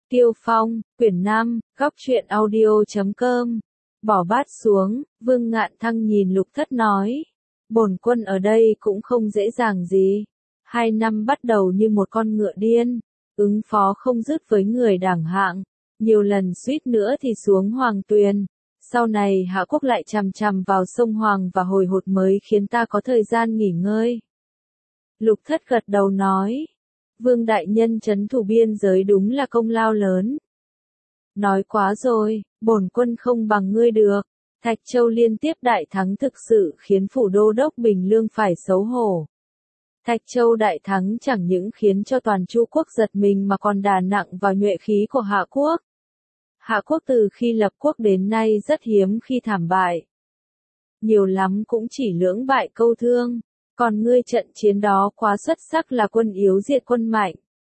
Tiêu Phong, quyển 5, góc truyện audio.com. Bỏ bát xuống, Vương Ngạn Thăng nhìn Lục Thất nói. Bổn quân ở đây cũng không dễ dàng gì. 2 năm bắt đầu như một con ngựa điên, ứng phó không dứt với người đảng hạng. Nhiều lần suýt nữa thì xuống Hoàng Tuyền. Sau này Hạ Quốc lại chằm chằm vào sông Hoàng và hồi hột mới khiến ta có thời gian nghỉ ngơi. Lục Thất gật đầu nói. Vương đại nhân trấn thủ biên giới đúng là công lao lớn. Nói quá rồi, bổn quân không bằng ngươi được. Thạch Châu liên tiếp đại thắng thực sự khiến phủ đô đốc Bình Lương phải xấu hổ. Thạch Châu đại thắng chẳng những khiến cho toàn Chu quốc giật mình mà còn đà nặng vào nhuệ khí của Hạ Quốc. Hạ Quốc từ khi lập quốc đến nay rất hiếm khi thảm bại. Nhiều lắm cũng chỉ lưỡng bại câu thương. Còn ngươi trận chiến đó quá xuất sắc là quân yếu diệt quân mạnh.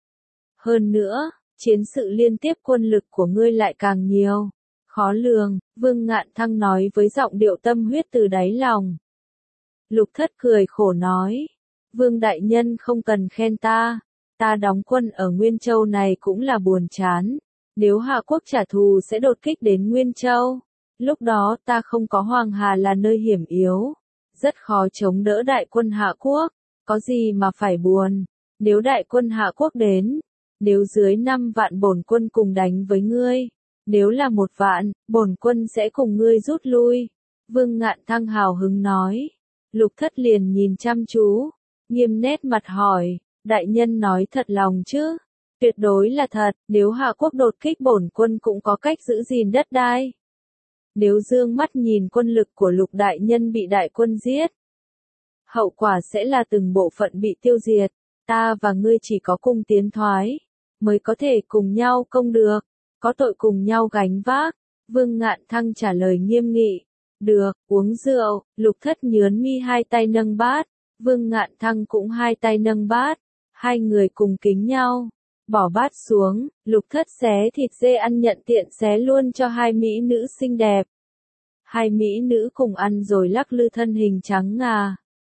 Hơn nữa, chiến sự liên tiếp quân lực của ngươi lại càng nhiều. Khó lường, Vương Ngạn Thăng nói với giọng điệu tâm huyết từ đáy lòng. Lục Thất cười khổ nói. Vương đại nhân không cần khen ta. Ta đóng quân ở Nguyên Châu này cũng là buồn chán. Nếu Hạ Quốc trả thù sẽ đột kích đến Nguyên Châu. Lúc đó ta không có Hoàng Hà là nơi hiểm yếu. Rất khó chống đỡ đại quân Hạ Quốc, có gì mà phải buồn, nếu đại quân Hạ Quốc đến, nếu dưới 5 vạn bổn quân cùng đánh với ngươi, nếu là 1 vạn, bổn quân sẽ cùng ngươi rút lui. Vương Ngạn Thăng hào hứng nói. Lục Thất liền nhìn chăm chú, nghiêm nét mặt hỏi, đại nhân nói thật lòng chứ? Tuyệt đối là thật, nếu Hạ Quốc đột kích bổn quân cũng có cách giữ gìn đất đai. Nếu dương mắt nhìn quân lực của Lục đại nhân bị đại quân giết, hậu quả sẽ là từng bộ phận bị tiêu diệt, ta và ngươi chỉ có cùng tiến thoái, mới có thể cùng nhau công được, có tội cùng nhau gánh vác. Vương Ngạn Thăng trả lời nghiêm nghị. Được, uống rượu. Lục Thất nhớn mi 2 tay nâng bát, Vương Ngạn Thăng cũng 2 tay nâng bát, 2 người cùng kính nhau. Bỏ bát xuống, Lục Thất xé thịt dê ăn nhận tiện xé luôn cho 2 mỹ nữ xinh đẹp. 2 mỹ nữ cùng ăn rồi lắc lư thân hình trắng ngà.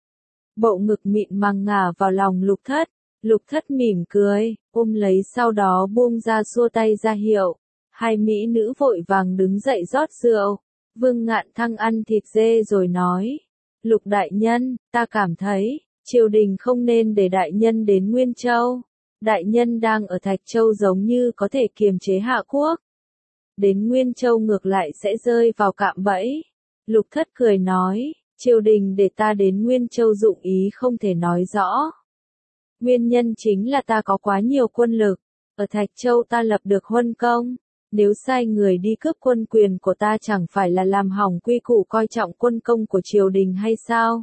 Bộ ngực mịn màng ngả vào lòng Lục Thất. Lục Thất mỉm cười, ôm lấy sau đó buông ra xua tay ra hiệu. 2 mỹ nữ vội vàng đứng dậy rót rượu. Vương Ngạn Thăng ăn thịt dê rồi nói. Lục đại nhân, ta cảm thấy, triều đình không nên để đại nhân đến Nguyên Châu. Đại nhân đang ở Thạch Châu giống như có thể kiềm chế Hạ Quốc. Đến Nguyên Châu ngược lại sẽ rơi vào cạm bẫy. Lục Thất cười nói, triều đình để ta đến Nguyên Châu dụng ý không thể nói rõ. Nguyên nhân chính là ta có quá nhiều quân lực. Ở Thạch Châu ta lập được huân công. Nếu sai người đi cướp quân quyền của ta chẳng phải là làm hỏng quy củ coi trọng quân công của triều đình hay sao?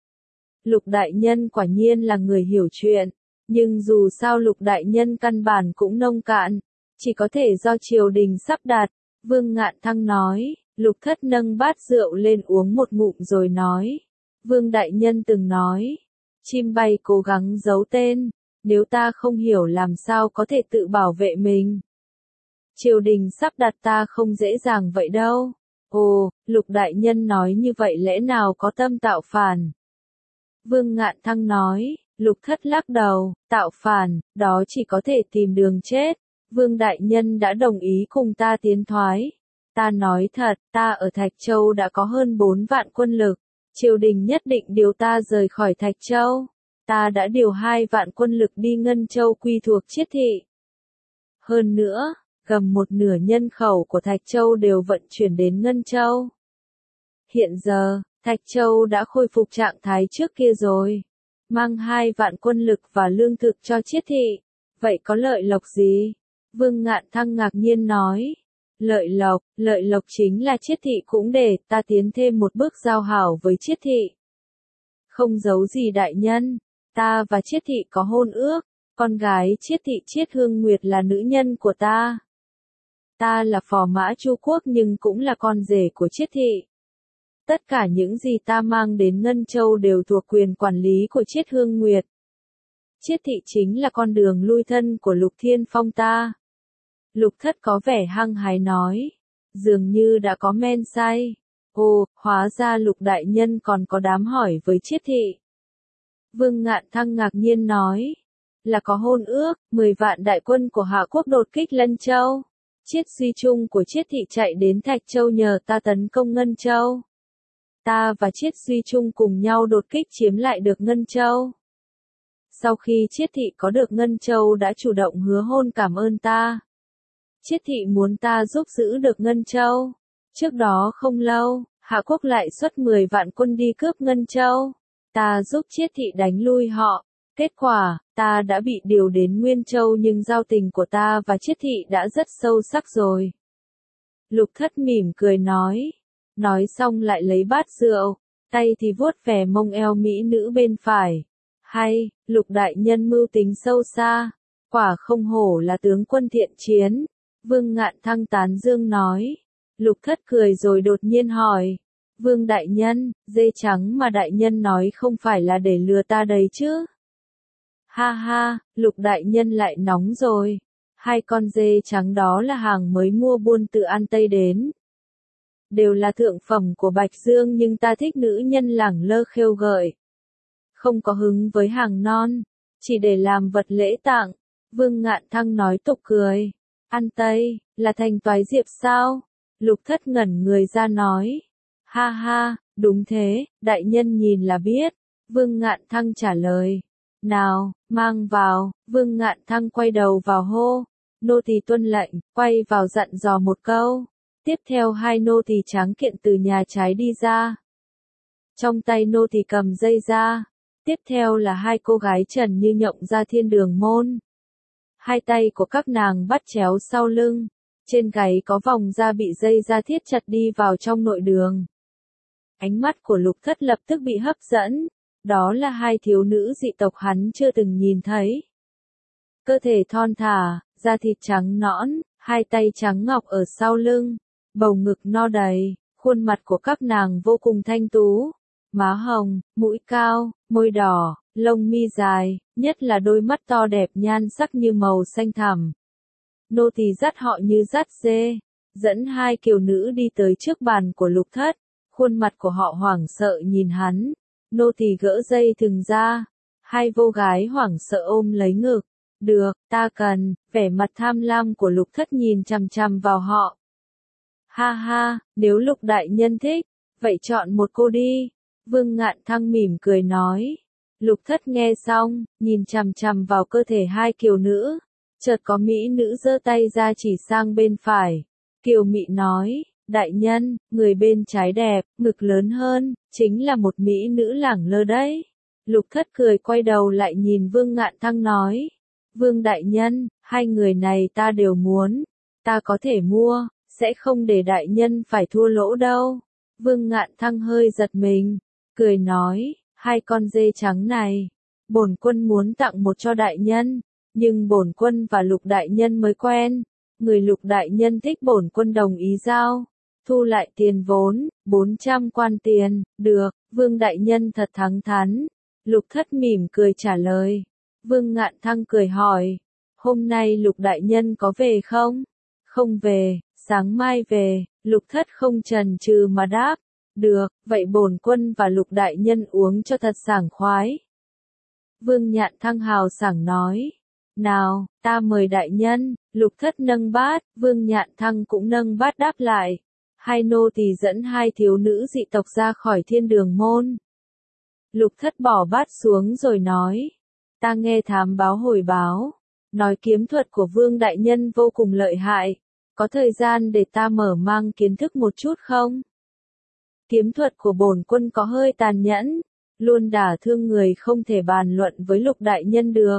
Lục đại nhân quả nhiên là người hiểu chuyện. Nhưng dù sao Lục đại nhân căn bản cũng nông cạn, chỉ có thể do triều đình sắp đặt. Vương Ngạn Thăng nói. Lục Thất nâng bát rượu lên uống một ngụm rồi nói. Vương đại nhân từng nói, chim bay cố gắng giấu tên, nếu ta không hiểu làm sao có thể tự bảo vệ mình. Triều đình sắp đặt ta không dễ dàng vậy đâu. Ồ, Lục đại nhân nói như vậy lẽ nào có tâm tạo phản? Vương Ngạn Thăng nói. Lục Thất lắc đầu, tạo phản, đó chỉ có thể tìm đường chết. Vương đại nhân đã đồng ý cùng ta tiến thoái. Ta nói thật, ta ở Thạch Châu đã có hơn 4 vạn quân lực. Triều đình nhất định điều ta rời khỏi Thạch Châu. Ta đã điều 2 vạn quân lực đi Ngân Châu quy thuộc Chiết thị. Hơn nữa, gần 1/2 nhân khẩu của Thạch Châu đều vận chuyển đến Ngân Châu. Hiện giờ, Thạch Châu đã khôi phục trạng thái trước kia rồi. Mang 2 vạn quân lực và lương thực cho Chiết thị. Vậy có lợi lộc gì? Vương Ngạn Thăng ngạc nhiên nói. Lợi lộc chính là Chiết thị cũng để ta tiến thêm một bước giao hảo với Chiết thị. Không giấu gì đại nhân, ta và Chiết thị có hôn ước, con gái Chiết thị Chiết Hương Nguyệt là nữ nhân của ta. Ta là phò mã Chu quốc nhưng cũng là con rể của Chiết thị. Tất cả những gì ta mang đến Ngân Châu đều thuộc quyền quản lý của Chiết Hương Nguyệt. Chiết thị chính là con đường lui thân của Lục Thiên Phong ta. Lục Thất có vẻ hăng hái nói, dường như đã có men say. Ồ, hóa ra Lục đại nhân còn có đám hỏi với Chiết thị. Vương Ngạn Thăng ngạc nhiên nói, là có hôn ước, 10 vạn đại quân của Hạ quốc đột kích Lân Châu. Chiết Duy Trung của Chiết thị chạy đến Thạch Châu nhờ ta tấn công Ngân Châu. Ta và Chiết Duy Trung cùng nhau đột kích chiếm lại được Ngân Châu. Sau khi Chiết thị có được Ngân Châu đã chủ động hứa hôn cảm ơn ta. Chiết thị muốn ta giúp giữ được Ngân Châu. Trước đó không lâu, Hạ quốc lại xuất 10 vạn quân đi cướp Ngân Châu. Ta giúp Chiết thị đánh lui họ. Kết quả, ta đã bị điều đến Nguyên Châu nhưng giao tình của ta và Chiết thị đã rất sâu sắc rồi. Lục Thất mỉm cười nói. Nói xong lại lấy bát rượu, tay thì vuốt về mông eo mỹ nữ bên phải. Hay, Lục đại nhân mưu tính sâu xa, quả không hổ là tướng quân thiện chiến. Vương Ngạn Thăng tán dương nói. Lục Thất cười rồi đột nhiên hỏi. Vương đại nhân, dê trắng mà đại nhân nói không phải là để lừa ta đấy chứ? Ha ha, Lục đại nhân lại nóng rồi. 2 con dê trắng đó là hàng mới mua buôn từ An Tây đến. Đều là thượng phẩm của Bạch Dương nhưng ta thích nữ nhân lẳng lơ khêu gợi. Không có hứng với hàng non, chỉ để làm vật lễ tặng. Vương Ngạn Thăng nói tục cười. An Tây, là thành Toái Diệp sao? Lục Thất ngẩn người ra nói. Ha ha, đúng thế, đại nhân nhìn là biết. Vương Ngạn Thăng trả lời. Nào, mang vào. Vương Ngạn Thăng quay đầu vào hô. Nô tỳ tuân lệnh, quay vào dặn dò một câu. Tiếp theo 2 nô tỳ tráng kiện từ nhà trái đi ra. Trong tay nô tỳ cầm dây ra. Tiếp theo là 2 cô gái trần như nhộng ra thiên đường môn. 2 tay của các nàng bắt chéo sau lưng. Trên gáy có vòng da bị dây da thiết chặt đi vào trong nội đường. Ánh mắt của Lục Thất lập tức bị hấp dẫn. Đó là 2 thiếu nữ dị tộc hắn chưa từng nhìn thấy. Cơ thể thon thả, da thịt trắng nõn, 2 tay trắng ngọc ở sau lưng, bầu ngực no đầy, khuôn mặt của các nàng vô cùng thanh tú. Má hồng, mũi cao, môi đỏ, lông mi dài, nhất là đôi mắt to đẹp nhan sắc như màu xanh thẳm. Nô tỳ dắt họ như dắt dê, dẫn 2 kiều nữ đi tới trước bàn của Lục Thất, khuôn mặt của họ hoảng sợ nhìn hắn. Nô tỳ gỡ dây thừng ra, 2 vô gái hoảng sợ ôm lấy ngực. Được, ta cần. Vẻ mặt tham lam của Lục Thất nhìn chằm chằm vào họ. Ha ha, nếu Lục đại nhân thích, vậy chọn một cô đi. Vương Ngạn Thăng mỉm cười nói. Lục Thất nghe xong, nhìn chằm chằm vào cơ thể 2 kiều nữ. Chợt có mỹ nữ giơ tay ra chỉ sang bên phải. Kiều Mị nói, đại nhân, người bên trái đẹp, ngực lớn hơn, chính là một mỹ nữ lẳng lơ đấy. Lục Thất cười quay đầu lại nhìn Vương Ngạn Thăng nói. Vương đại nhân, 2 người này ta đều muốn. Ta có thể mua, sẽ không để đại nhân phải thua lỗ đâu. Vương Ngạn Thăng hơi giật mình, cười nói, 2 con dê trắng này, bổn quân muốn tặng một cho đại nhân, nhưng bổn quân và Lục đại nhân mới quen. Người Lục đại nhân thích bổn quân đồng ý giao, thu lại tiền vốn, 400 quan tiền. Được, Vương đại nhân thật thẳng thắn. Lục Thất mỉm cười trả lời. Vương Ngạn Thăng cười hỏi, hôm nay Lục đại nhân có về không? Không về, sáng mai về. Lục Thất không chần chừ mà đáp. Được, vậy bổn quân và Lục đại nhân uống cho thật sảng khoái. Vương Ngạn Thăng hào sảng nói. Nào, ta mời đại nhân. Lục Thất nâng bát, Vương Ngạn Thăng cũng nâng bát đáp lại. 2 nô tỳ dẫn 2 thiếu nữ dị tộc ra khỏi thiên đường môn. Lục Thất bỏ bát xuống rồi nói. Ta nghe thám báo hồi báo, nói kiếm thuật của Vương đại nhân vô cùng lợi hại. Có thời gian để ta mở mang kiến thức một chút không? Kiếm thuật của bổn quân có hơi tàn nhẫn, luôn đả thương người, không thể bàn luận với Lục đại nhân được.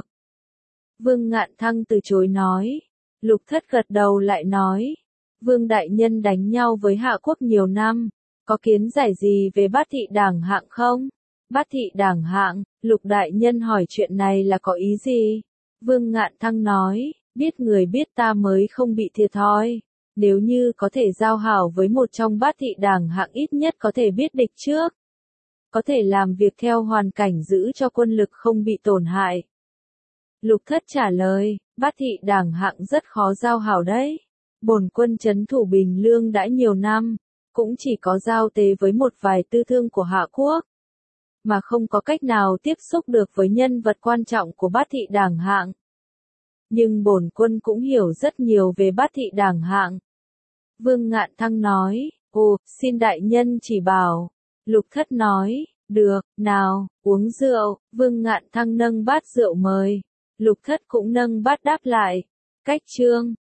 Vương Ngạn Thăng từ chối nói. Lục Thất gật đầu lại nói. Vương đại nhân đánh nhau với Hạ quốc nhiều năm, có kiến giải gì về Bát thị đảng hạng không? Bát thị đảng hạng, Lục đại nhân hỏi chuyện này là có ý gì? Vương Ngạn Thăng nói, biết người biết ta mới không bị thiệt thòi. Nếu như có thể giao hảo với một trong Bát thị đảng hạng ít nhất có thể biết địch trước. Có thể làm việc theo hoàn cảnh giữ cho quân lực không bị tổn hại. Lục Thất trả lời, Bát thị đảng hạng rất khó giao hảo đấy. Bổn quân trấn thủ Bình Lương đã nhiều năm, cũng chỉ có giao tế với một vài tư thương của Hạ quốc. mà không có cách nào tiếp xúc được với nhân vật quan trọng của Bát Thị Đảng Hạng. Nhưng bổn quân cũng hiểu rất nhiều về Bát Thị Đảng Hạng. Vương Ngạn Thăng nói, ồ, xin đại nhân chỉ bảo. Lục Thất nói, được, nào, uống rượu. Vương Ngạn Thăng nâng bát rượu mời. Lục Thất cũng nâng bát đáp lại. Cách chương